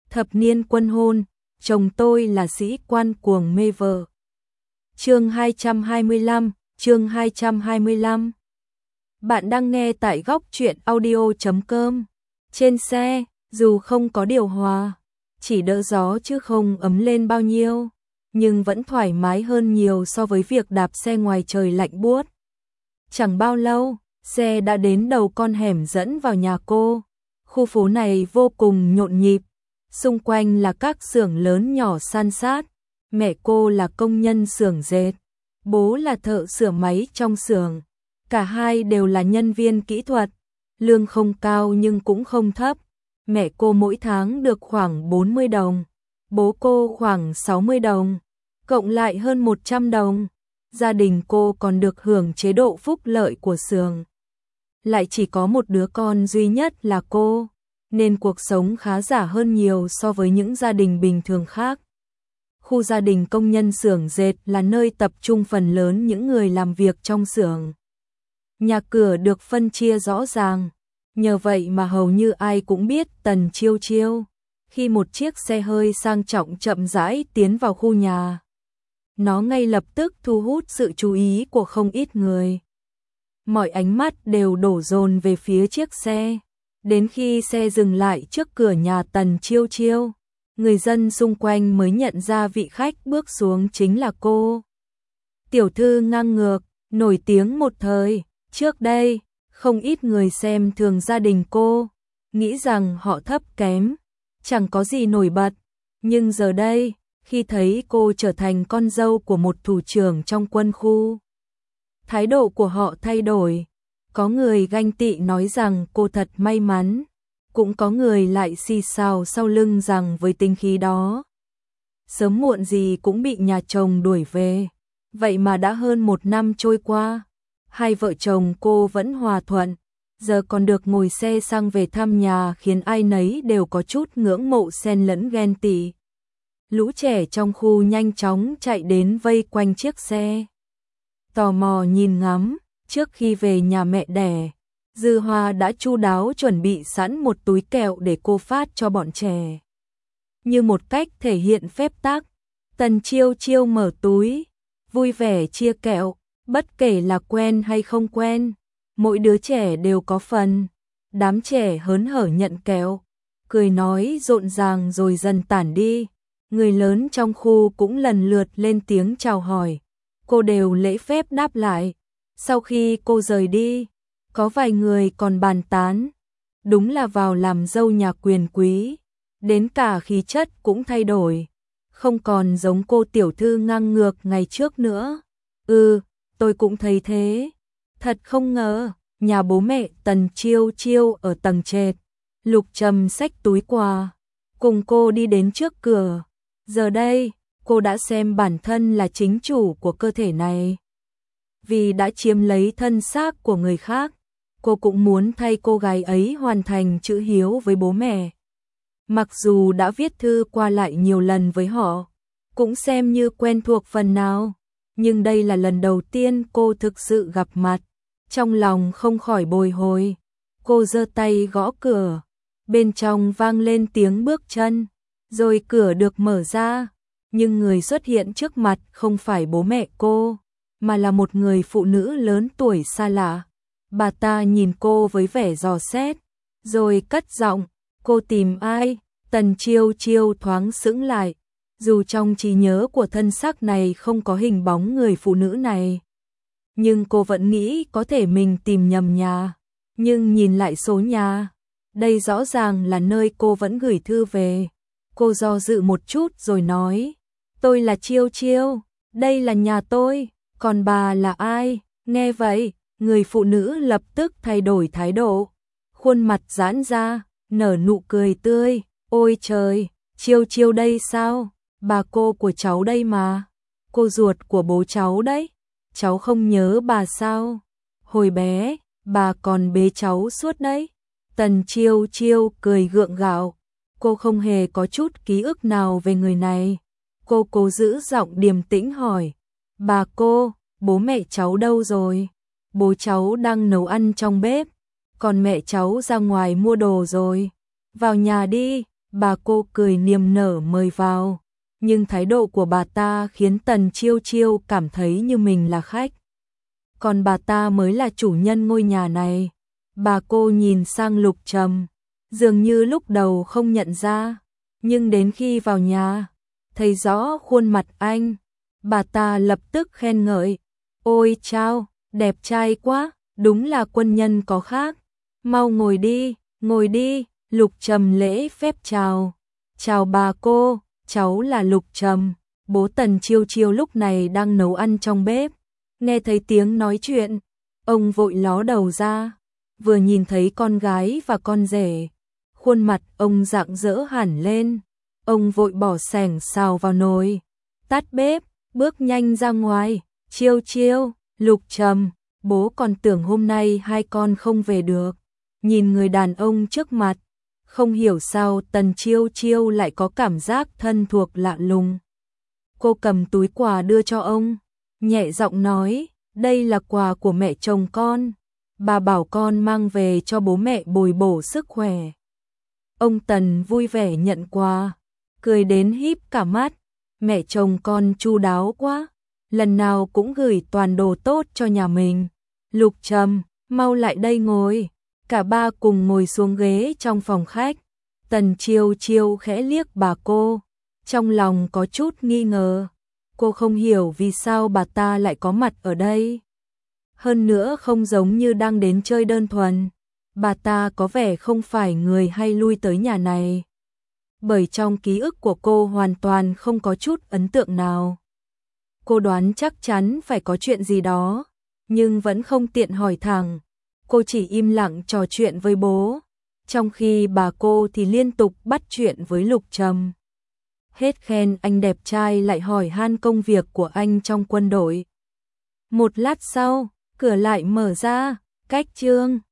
Thập niên quân hôn, chồng tôi là sĩ quan cuồng mê vợ. Chương 225, chương 225. Bạn đang nghe tại góc truyện audio.com. Trên xe, dù không có điều hòa, chỉ đỡ gió chứ không ấm lên bao nhiêu, nhưng vẫn thoải mái hơn nhiều so với việc đạp xe ngoài trời lạnh buốt. Chẳng bao lâu, xe đã đến đầu con hẻm dẫn vào nhà cô. Khu phố này vô cùng nhộn nhịp, xung quanh là các xưởng lớn nhỏ san sát. Mẹ cô là công nhân xưởng dệt, bố là thợ sửa máy trong xưởng. Cả hai đều là nhân viên kỹ thuật, lương không cao nhưng cũng không thấp. Mẹ cô mỗi tháng được khoảng 40 đồng, bố cô khoảng 60 đồng, cộng lại hơn 100 đồng. Gia đình cô còn được hưởng chế độ phúc lợi của xưởng. Lại chỉ có một đứa con duy nhất là cô, nên cuộc sống khá giả hơn nhiều so với những gia đình bình thường khác. Khu gia đình công nhân xưởng dệt là nơi tập trung phần lớn những người làm việc trong xưởng. Nhà cửa được phân chia rõ ràng, nhờ vậy mà hầu như ai cũng biết Tần Chiêu Chiêu. Khi một chiếc xe hơi sang trọng chậm rãi tiến vào khu nhà, nó ngay lập tức thu hút sự chú ý của không ít người. Mọi ánh mắt đều đổ dồn về phía chiếc xe. Đến khi xe dừng lại trước cửa nhà Tần Chiêu Chiêu, người dân xung quanh mới nhận ra vị khách bước xuống chính là cô. Tiểu thư ngang ngược, nổi tiếng một thời. Trước đây, không ít người xem thường gia đình cô, nghĩ rằng họ thấp kém, chẳng có gì nổi bật. Nhưng giờ đây, khi thấy cô trở thành con dâu của một thủ trưởng trong quân khu, thái độ của họ thay đổi. Có người ganh tị nói rằng cô thật may mắn, cũng có người lại xì xào sau lưng rằng với tính khí đó, sớm muộn gì cũng bị nhà chồng đuổi về. Vậy mà đã hơn 1 năm trôi qua, hai vợ chồng cô vẫn hòa thuận, giờ còn được ngồi xe sang về thăm nhà khiến ai nấy đều có chút ngưỡng mộ xen lẫn ghen tị. Lũ trẻ trong khu nhanh chóng chạy đến vây quanh chiếc xe, tò mò nhìn ngắm. Trước khi về nhà mẹ đẻ, Dư Hoa đã chu đáo chuẩn bị sẵn một túi kẹo để cô phát cho bọn trẻ. Như một cách thể hiện phép tắc, Tần Chiêu Chiêu mở túi, vui vẻ chia kẹo, bất kể là quen hay không quen, mỗi đứa trẻ đều có phần. Đám trẻ hớn hở nhận kẹo, cười nói rộn ràng rồi dần tản đi. Người lớn trong khu cũng lần lượt lên tiếng chào hỏi, cô đều lễ phép đáp lại. Sau khi cô rời đi, có vài người còn bàn tán, đúng là vào làm dâu nhà quyền quý, đến cả khí chất cũng thay đổi, không còn giống cô tiểu thư ngang ngược ngày trước nữa. Tôi cũng thấy thế. Thật không ngờ, nhà bố mẹ Tần Chiêu Chiêu ở tầng trệt. Lục Trầm xách túi quà, cùng cô đi đến trước cửa. Giờ đây, cô đã xem bản thân là chính chủ của cơ thể này. Vì đã chiếm lấy thân xác của người khác, cô cũng muốn thay cô gái ấy hoàn thành chữ hiếu với bố mẹ. Mặc dù đã viết thư qua lại nhiều lần với họ, cũng xem như quen thuộc phần nào, nhưng đây là lần đầu tiên cô thực sự gặp mặt. Trong lòng không khỏi bồi hồi, cô giơ tay gõ cửa, bên trong vang lên tiếng bước chân, rồi cửa được mở ra, nhưng người xuất hiện trước mặt không phải bố mẹ cô, mà là một người phụ nữ lớn tuổi xa lạ. Bà ta nhìn cô với vẻ dò xét, rồi cất giọng, cô tìm ai? Tần Chiêu Chiêu thoáng sững lại, dù trong trí nhớ của thân xác này không có hình bóng người phụ nữ này. Nhưng cô vẫn nghĩ có thể mình tìm nhầm nhà, nhưng nhìn lại số nhà, đây rõ ràng là nơi cô vẫn gửi thư về. Cô do dự một chút rồi nói, tôi là Chiêu Chiêu, đây là nhà tôi. Còn bà là ai? Nghe vậy, người phụ nữ lập tức thay đổi thái độ, khuôn mặt giãn ra, nở nụ cười tươi. Ôi trời, Chiêu Chiêu đây sao? Bà cô của cháu đây mà. Cô ruột của bố cháu đấy. Cháu không nhớ bà sao? Hồi bé, bà còn bế cháu suốt đấy. Tần Chiêu Chiêu cười gượng gạo. Cô không hề có chút ký ức nào về người này. Cô cố giữ giọng điềm tĩnh hỏi, bà cô, bố mẹ cháu đâu rồi? Bố cháu đang nấu ăn trong bếp, còn mẹ cháu ra ngoài mua đồ rồi. Vào nhà đi, Bà cô cười niềm nở mời vào, nhưng thái độ của bà ta khiến Tần Chiêu Chiêu cảm thấy như mình là khách. Còn bà ta mới là chủ nhân ngôi nhà này. Bà cô nhìn sang Lục Trầm, dường như lúc đầu không nhận ra, nhưng đến khi vào nhà, thấy rõ khuôn mặt anh, bà ta lập tức khen ngợi. Ôi chao, đẹp trai quá, đúng là quân nhân có khác. Mau ngồi đi, Lục Trầm lễ phép chào. Chào bà cô, cháu là Lục Trầm. Bố Tần Chiêu Chiêu lúc này đang nấu ăn trong bếp. Nghe thấy tiếng nói chuyện, ông vội ló đầu ra, vừa nhìn thấy con gái và con rể, khuôn mặt ông rạng rỡ hẳn lên. Ông vội bỏ sẻng xào vào nồi, tắt bếp, bước nhanh ra ngoài. Chiêu Chiêu, Lục Trầm, bố còn tưởng hôm nay hai con không về được. Nhìn người đàn ông trước mặt, không hiểu sao Tần Chiêu Chiêu lại có cảm giác thân thuộc lạ lùng. Cô cầm túi quà đưa cho ông, nhẹ giọng nói, đây là quà của mẹ chồng con, bà bảo con mang về cho bố mẹ bồi bổ sức khỏe. Ông Tần vui vẻ nhận quà, cười đến híp cả mắt, mẹ chồng con chu đáo quá, lần nào cũng gửi toàn đồ tốt cho nhà mình. Lục Trầm, mau lại đây ngồi. Cả ba cùng ngồi xuống ghế trong phòng khách. Tần Chiêu Chiêu khẽ liếc bà cô, trong lòng có chút nghi ngờ. Cô không hiểu vì sao bà ta lại có mặt ở đây. Hơn nữa không giống như đang đến chơi đơn thuần. Bà ta có vẻ không phải người hay lui tới nhà này. Bởi trong ký ức của cô hoàn toàn không có chút ấn tượng nào. Cô đoán chắc chắn phải có chuyện gì đó, nhưng vẫn không tiện hỏi thẳng. Cô chỉ im lặng trò chuyện với bố, trong khi bà cô thì liên tục bắt chuyện với Lục Trầm. Hết khen anh đẹp trai lại hỏi han công việc của anh trong quân đội. Một lát sau, cửa lại mở ra, cách chương